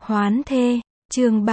Hoán thê, chương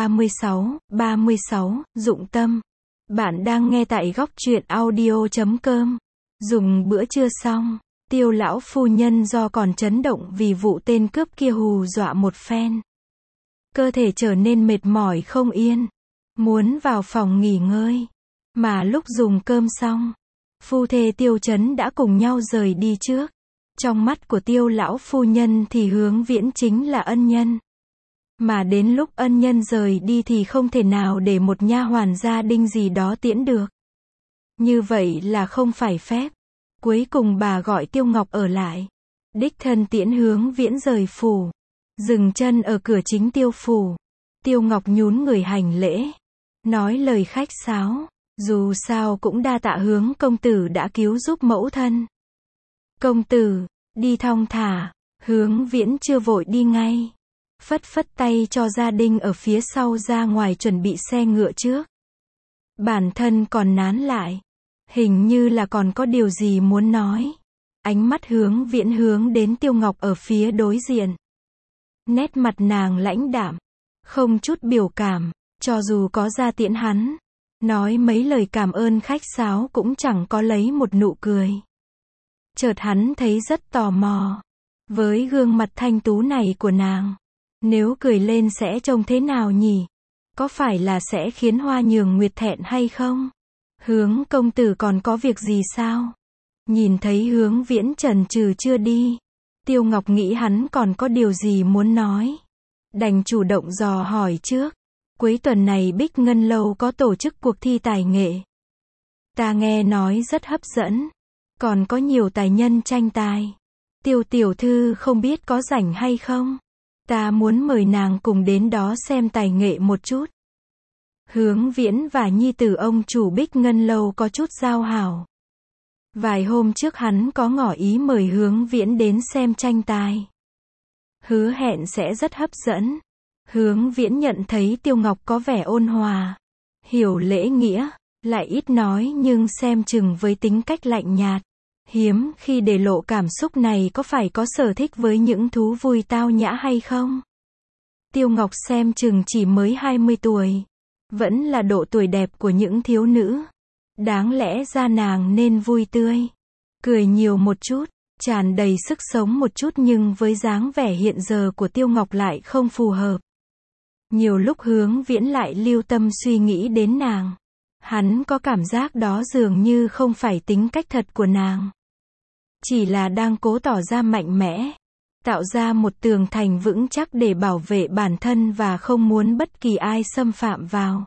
36, dụng tâm. Bạn đang nghe tại góc truyện audio.com. Dùng bữa trưa xong, Tiêu lão phu nhân do còn chấn động vì vụ tên cướp kia hù dọa một phen. Cơ thể trở nên mệt mỏi không yên, muốn vào phòng nghỉ ngơi. Mà lúc dùng cơm xong, phu thê Tiêu Chấn đã cùng nhau rời đi trước. Trong mắt của Tiêu lão phu nhân thì Hướng Viễn chính là ân nhân. Mà đến lúc ân nhân rời đi thì không thể nào để một nha hoàn gia đình gì đó tiễn được. Như vậy là không phải phép. Cuối cùng bà gọi Tiêu Ngọc ở lại. Đích thân tiễn Hướng Viễn rời phủ. Dừng chân ở cửa chính Tiêu phủ. Tiêu Ngọc nhún người hành lễ. Nói lời khách sáo. Dù sao cũng đa tạ Hướng công tử đã cứu giúp mẫu thân. Công tử, đi thong thả. Hướng Viễn chưa vội đi ngay. Phất phất tay cho gia đình ở phía sau ra ngoài chuẩn bị xe ngựa trước. Bản thân còn nán lại. Hình như là còn có điều gì muốn nói. Ánh mắt Hướng Viễn hướng đến Tiêu Ngọc ở phía đối diện. Nét mặt nàng lãnh đạm. Không chút biểu cảm. Cho dù có ra tiễn hắn. Nói mấy lời cảm ơn khách sáo cũng chẳng có lấy một nụ cười. Chợt hắn thấy rất tò mò. Với gương mặt thanh tú này của nàng. Nếu cười lên sẽ trông thế nào nhỉ? Có phải là sẽ khiến Hoa Nhường Nguyệt thẹn hay không? Hướng công tử còn có việc gì sao? Nhìn thấy Hướng Viễn chần chừ chưa đi. Tiêu Ngọc nghĩ hắn còn có điều gì muốn nói. Đành chủ động dò hỏi trước. Cuối tuần này Bích Ngân Lâu có tổ chức cuộc thi tài nghệ. Ta nghe nói rất hấp dẫn. Còn có nhiều tài nhân tranh tài. Tiêu tiểu thư không biết có rảnh hay không? Ta muốn mời nàng cùng đến đó xem tài nghệ một chút. Hướng Viễn và nhi tử ông chủ Bích Ngân Lâu có chút giao hảo. Vài hôm trước hắn có ngỏ ý mời Hướng Viễn đến xem tranh tài. Hứa hẹn sẽ rất hấp dẫn. Hướng Viễn nhận thấy Tiêu Ngọc có vẻ ôn hòa, hiểu lễ nghĩa, lại ít nói nhưng xem chừng với tính cách lạnh nhạt. Hiếm khi để lộ cảm xúc này có phải có sở thích với những thú vui tao nhã hay không? Tiêu Ngọc xem chừng chỉ mới 20 tuổi. Vẫn là độ tuổi đẹp của những thiếu nữ. Đáng lẽ ra nàng nên vui tươi. Cười nhiều một chút, tràn đầy sức sống một chút nhưng với dáng vẻ hiện giờ của Tiêu Ngọc lại không phù hợp. Nhiều lúc Hướng Viễn lại lưu tâm suy nghĩ đến nàng. Hắn có cảm giác đó dường như không phải tính cách thật của nàng. Chỉ là đang cố tỏ ra mạnh mẽ. Tạo ra một tường thành vững chắc để bảo vệ bản thân và không muốn bất kỳ ai xâm phạm vào.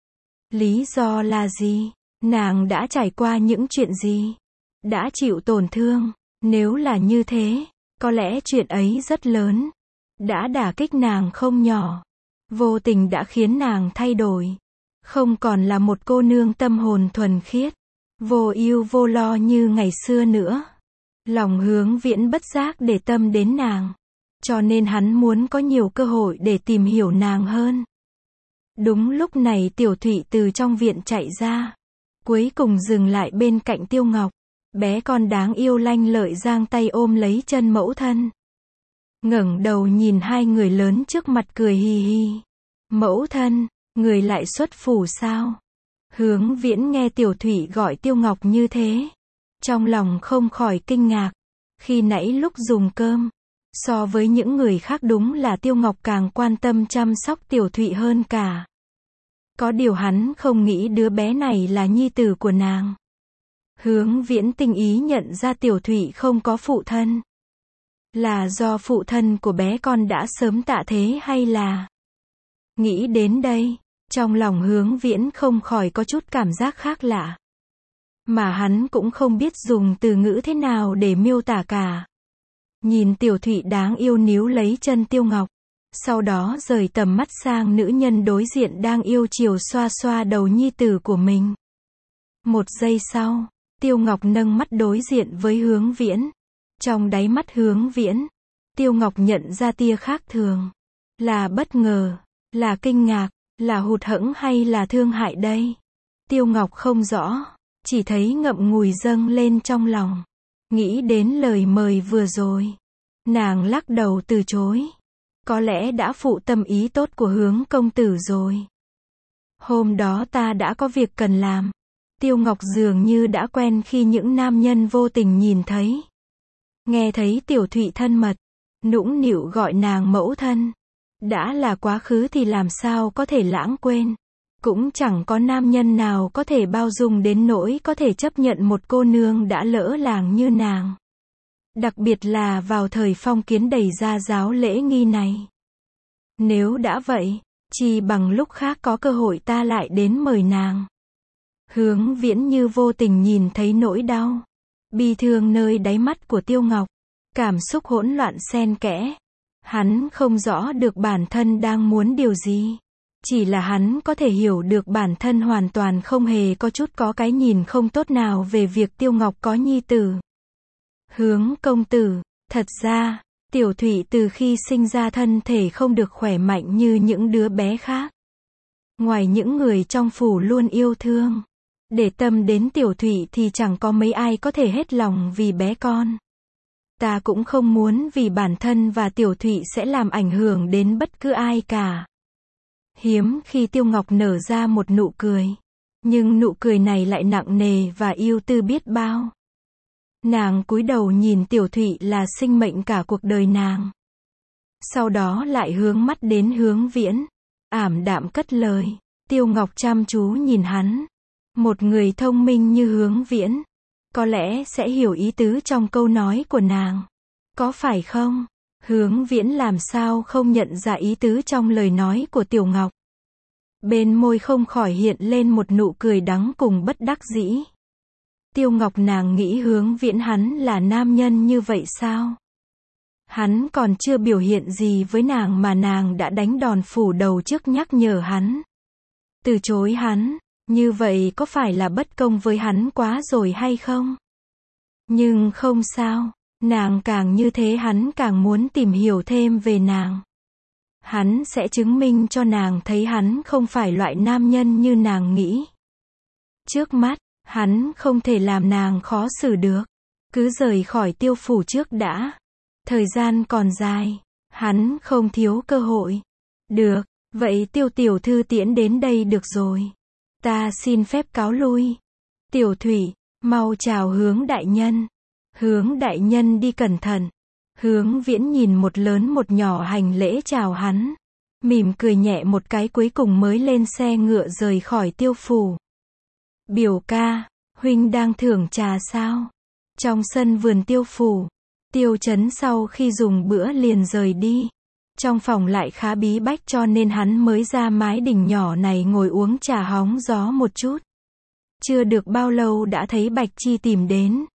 Lý do là gì? Nàng đã trải qua những chuyện gì? Đã chịu tổn thương? Nếu là như thế, có lẽ chuyện ấy rất lớn. Đã đả kích nàng không nhỏ. Vô tình đã khiến nàng thay đổi. Không còn là một cô nương tâm hồn thuần khiết. Vô ưu vô lo như ngày xưa nữa. Lòng Hướng Viễn bất giác để tâm đến nàng. Cho nên hắn muốn có nhiều cơ hội để tìm hiểu nàng hơn. Đúng lúc này Tiểu Thụy từ trong viện chạy ra. Cuối cùng dừng lại bên cạnh Tiêu Ngọc. Bé con đáng yêu lanh lợi giang tay ôm lấy chân mẫu thân. Ngẩng đầu nhìn hai người lớn trước mặt cười hì hì. Mẫu thân, người lại xuất phủ sao? Hướng Viễn nghe Tiểu Thụy gọi Tiêu Ngọc như thế. Trong lòng không khỏi kinh ngạc. Khi nãy lúc dùng cơm, so với những người khác đúng là Tiêu Ngọc càng quan tâm chăm sóc Tiểu Thụy hơn cả. Có điều hắn không nghĩ đứa bé này là nhi tử của nàng. Hướng Viễn tinh ý nhận ra Tiểu Thụy không có phụ thân. Là do phụ thân của bé con đã sớm tạ thế hay là... Nghĩ đến đây, trong lòng Hướng Viễn không khỏi có chút cảm giác khác lạ. Mà hắn cũng không biết dùng từ ngữ thế nào để miêu tả cả. Nhìn Tiểu Thụy đáng yêu níu lấy chân Tiêu Ngọc. Sau đó rời tầm mắt sang nữ nhân đối diện đang yêu chiều xoa xoa đầu nhi tử của mình. Một giây sau, Tiêu Ngọc nâng mắt đối diện với Hướng Viễn. Trong đáy mắt Hướng Viễn, Tiêu Ngọc nhận ra tia khác thường. Là bất ngờ, là kinh ngạc, là hụt hẫng hay là thương hại đây? Tiêu Ngọc không rõ. Chỉ thấy ngậm ngùi dâng lên trong lòng. Nghĩ đến lời mời vừa rồi. Nàng lắc đầu từ chối. có lẽ đã phụ tâm ý tốt của Hướng công tử rồi. Hôm đó ta đã có việc cần làm. Tiêu Ngọc dường như đã quen khi những nam nhân vô tình nhìn thấy. Nghe thấy Tiểu Thụy thân mật, nũng nịu gọi nàng mẫu thân. Đã là quá khứ thì làm sao có thể lãng quên. Cũng chẳng có nam nhân nào có thể bao dung đến nỗi có thể chấp nhận một cô nương đã lỡ làng như nàng. Đặc biệt là vào thời phong kiến đầy gia giáo lễ nghi này. Nếu đã vậy, chỉ bằng lúc khác có cơ hội ta lại đến mời nàng. Hướng Viễn như vô tình nhìn thấy nỗi đau, bi thương nơi đáy mắt của Tiêu Ngọc. Cảm xúc hỗn loạn xen kẽ. Hắn không rõ được bản thân đang muốn điều gì. Chỉ là hắn có thể hiểu được bản thân hoàn toàn không hề có cái nhìn không tốt nào về việc Tiêu Ngọc có nhi tử. Hướng công tử, thật ra, Tiểu Thụy từ khi sinh ra thân thể không được khỏe mạnh như những đứa bé khác. Ngoài những người trong phủ luôn yêu thương, để tâm đến Tiểu Thụy thì chẳng có mấy ai có thể hết lòng vì bé con. Ta cũng không muốn vì bản thân và Tiểu Thụy sẽ làm ảnh hưởng đến bất cứ ai cả. Hiếm khi Tiêu Ngọc nở ra một nụ cười. Nhưng nụ cười này lại nặng nề và ưu tư biết bao. Nàng cúi đầu nhìn Tiểu Thụy là sinh mệnh cả cuộc đời nàng. Sau đó lại hướng mắt đến Hướng Viễn. Ảm đạm cất lời. Tiêu Ngọc chăm chú nhìn hắn. Một người thông minh như Hướng Viễn, có lẽ sẽ hiểu ý tứ trong câu nói của nàng. Có phải không? Hướng Viễn làm sao không nhận ra ý tứ trong lời nói của Tiểu Ngọc. Bên môi không khỏi hiện lên một nụ cười đắng cùng bất đắc dĩ. Tiêu Ngọc nàng nghĩ Hướng Viễn hắn là nam nhân như vậy sao? Hắn còn chưa biểu hiện gì với nàng mà nàng đã đánh đòn phủ đầu trước nhắc nhở hắn. Từ chối hắn, như vậy có phải là bất công với hắn quá rồi hay không? Nhưng không sao, nàng càng như thế hắn càng muốn tìm hiểu thêm về nàng. Hắn sẽ chứng minh cho nàng thấy hắn không phải loại nam nhân như nàng nghĩ. Trước mắt, hắn không thể làm nàng khó xử được. Cứ rời khỏi Tiêu phủ trước đã. Thời gian còn dài, hắn không thiếu cơ hội. Được, vậy Tiêu tiểu thư tiễn đến đây được rồi. Ta xin phép cáo lui. Tiểu Thụy, mau chào Hướng đại nhân. Hướng đại nhân đi cẩn thận. Hướng Viễn nhìn một lớn một nhỏ hành lễ chào hắn. Mỉm cười nhẹ một cái cuối cùng mới lên xe ngựa rời khỏi Tiêu phủ. Biểu ca, huynh đang thưởng trà sao? Trong sân vườn Tiêu phủ, Tiêu Chấn sau khi dùng bữa liền rời đi. Trong phòng lại khá bí bách cho nên hắn mới ra mái đình nhỏ này ngồi uống trà hóng gió một chút. Chưa được bao lâu đã thấy Bạch Chi tìm đến.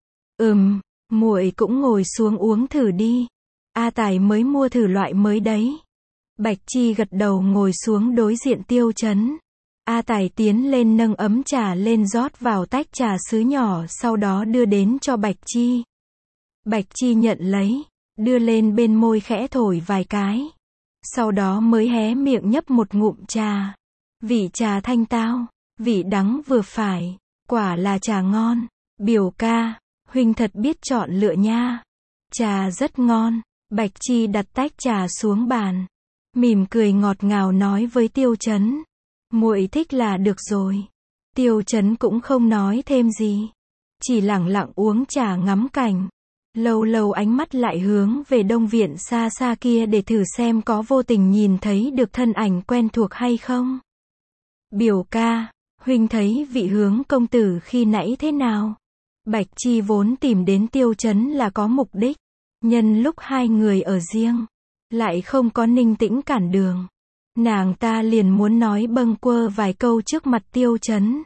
Muội cũng ngồi xuống uống thử đi. A Tài mới mua thử loại mới đấy. Bạch Chi gật đầu ngồi xuống đối diện Tiêu Chấn. A Tài tiến lên nâng ấm trà lên rót vào tách trà sứ nhỏ sau đó đưa đến cho Bạch Chi. Bạch Chi nhận lấy, đưa lên bên môi khẽ thổi vài cái. Sau đó mới hé miệng nhấp một ngụm trà. Vị trà thanh tao, vị đắng vừa phải, quả là trà ngon. Biểu ca, huynh thật biết chọn lựa nha. Trà rất ngon. Bạch Chi đặt tách trà xuống bàn, mỉm cười ngọt ngào nói với Tiêu Chấn. Muội thích là được rồi. Tiêu Chấn cũng không nói thêm gì, chỉ lẳng lặng uống trà ngắm cảnh. Lâu lâu ánh mắt lại hướng về đông viện xa xa kia để thử xem có vô tình nhìn thấy được thân ảnh quen thuộc hay không. Biểu ca, huynh thấy vị Hướng công tử khi nãy thế nào? Bạch Chi vốn tìm đến Tiêu Chấn là có mục đích. Nhân lúc hai người ở riêng, lại không có Ninh Tĩnh cản đường. Nàng ta liền muốn nói bâng quơ vài câu trước mặt Tiêu Chấn.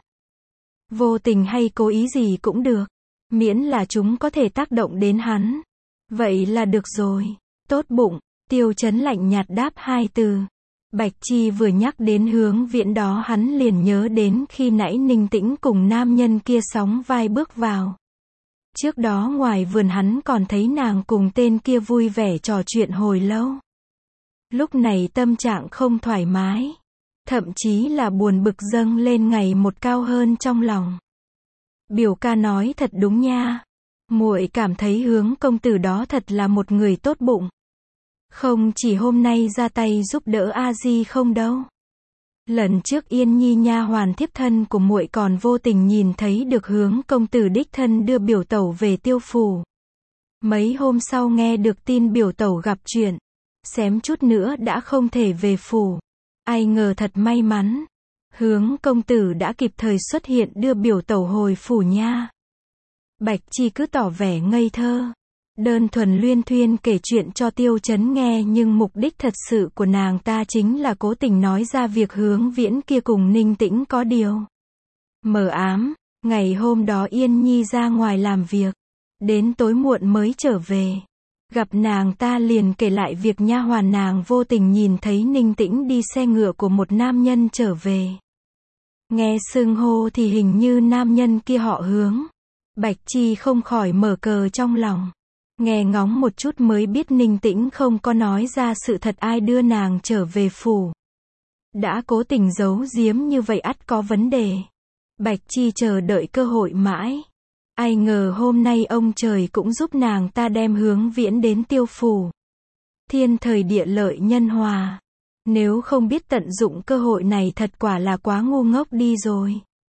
Vô tình hay cố ý gì cũng được. Miễn là chúng có thể tác động đến hắn. Vậy là được rồi. Tốt bụng, Tiêu Chấn lạnh nhạt đáp hai từ. Bạch Chi vừa nhắc đến Hướng Viễn đó hắn liền nhớ đến khi nãy Ninh Tĩnh cùng nam nhân kia sóng vai bước vào. Trước đó ngoài vườn hắn còn thấy nàng cùng tên kia vui vẻ trò chuyện hồi lâu. Lúc này tâm trạng không thoải mái. Thậm chí là buồn bực dâng lên ngày một cao hơn trong lòng. Biểu ca nói thật đúng nha. Muội cảm thấy Hướng công tử đó thật là một người tốt bụng. Không chỉ hôm nay ra tay giúp đỡ A Di không đâu. Lần trước Yên Nhi nha hoàn thiếp thân của muội còn vô tình nhìn thấy được Hướng công tử đích thân đưa biểu tẩu về Tiêu phủ. Mấy hôm sau nghe được tin biểu tẩu gặp chuyện, xém chút nữa đã không thể về phủ. Ai ngờ thật may mắn, Hướng công tử đã kịp thời xuất hiện đưa biểu tẩu hồi phủ nha. Bạch Chi cứ tỏ vẻ ngây thơ, đơn thuần luyên thuyên kể chuyện cho Tiêu Chấn nghe, nhưng mục đích thật sự của nàng ta chính là cố tình nói ra việc Hướng Viễn kia cùng Ninh Tĩnh có điều mờ ám. Ngày hôm đó Yên Nhi ra ngoài làm việc, đến tối muộn mới trở về. Gặp nàng ta liền kể lại việc nha hoàn nàng vô tình nhìn thấy Ninh Tĩnh đi xe ngựa của một nam nhân trở về. Nghe xưng hô thì hình như nam nhân kia họ Hướng. Bạch Chi không khỏi mở cờ trong lòng. Nghe ngóng một chút mới biết Ninh Tĩnh không có nói ra sự thật ai đưa nàng trở về phủ. Đã cố tình giấu giếm như vậy ắt có vấn đề. Bạch Chi chờ đợi cơ hội mãi. Ai ngờ hôm nay ông trời cũng giúp nàng ta đem Hướng Viễn đến Tiêu phủ. Thiên thời địa lợi nhân hòa. Nếu không biết tận dụng cơ hội này thật quả là quá ngu ngốc đi rồi.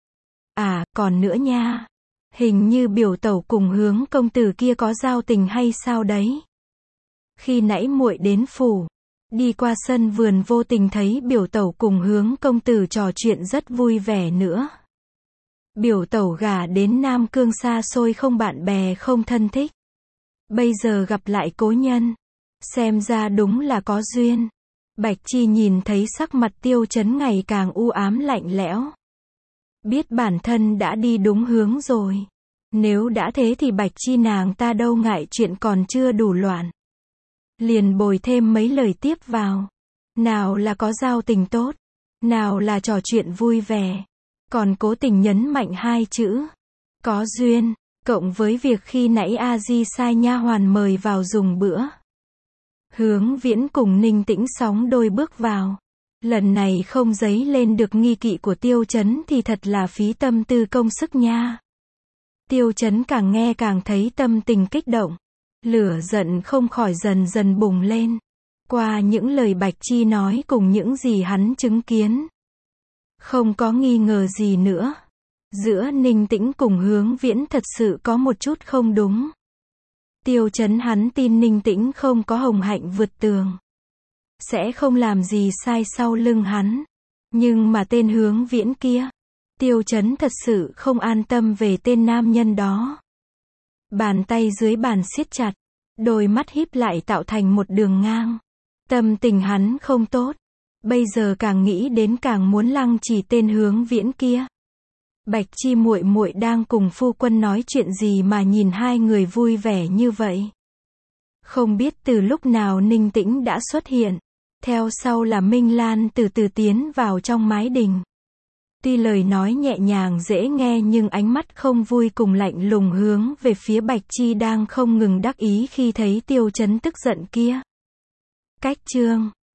À, còn nữa nha. Hình như biểu tẩu cùng Hướng công tử kia có giao tình hay sao đấy. Khi nãy muội đến phủ, đi qua sân vườn vô tình thấy biểu tẩu cùng Hướng công tử trò chuyện rất vui vẻ nữa. Biểu tẩu gả đến Nam Cương xa xôi không bạn bè không thân thích. Bây giờ gặp lại cố nhân. Xem ra đúng là có duyên. Bạch Chi nhìn thấy sắc mặt Tiêu Chấn ngày càng u ám lạnh lẽo. Biết bản thân đã đi đúng hướng rồi. Nếu đã thế thì Bạch Chi nàng ta đâu ngại chuyện còn chưa đủ loạn. Liền bồi thêm mấy lời tiếp vào. Nào là có giao tình tốt, nào là trò chuyện vui vẻ. Còn cố tình nhấn mạnh hai chữ có duyên, cộng với việc khi nãy A Di sai nha hoàn mời vào dùng bữa. Hướng Viễn cùng Ninh Tĩnh sóng đôi bước vào. Lần này không dấy lên được nghi kỵ của Tiêu Chấn thì thật là phí tâm tư công sức nha. Tiêu Chấn càng nghe càng thấy tâm tình kích động. Lửa giận không khỏi dần dần bùng lên. Qua những lời Bạch Chi nói cùng những gì hắn chứng kiến. Không có nghi ngờ gì nữa. Giữa Ninh Tĩnh cùng Hướng Viễn thật sự có một chút không đúng. Tiêu Chấn hắn tin Ninh Tĩnh không có hồng hạnh vượt tường. Sẽ không làm gì sai sau lưng hắn. Nhưng mà tên Hướng Viễn kia. Tiêu Chấn thật sự không an tâm về tên nam nhân đó. Bàn tay dưới bàn siết chặt. Đôi mắt híp lại tạo thành một đường ngang. Tâm tình hắn không tốt. Bây giờ càng nghĩ đến càng muốn lăng trì tên Hướng Viễn kia. Bạch Chi muội muội đang cùng phu quân nói chuyện gì mà nhìn hai người vui vẻ như vậy. Không biết từ lúc nào Ninh Tĩnh đã xuất hiện. Theo sau là Minh Lan từ từ tiến vào trong mái đình. Tuy lời nói nhẹ nhàng dễ nghe nhưng ánh mắt không vui cùng lạnh lùng hướng về phía Bạch Chi đang không ngừng đắc ý khi thấy Tiêu Chấn tức giận kia. Cách chương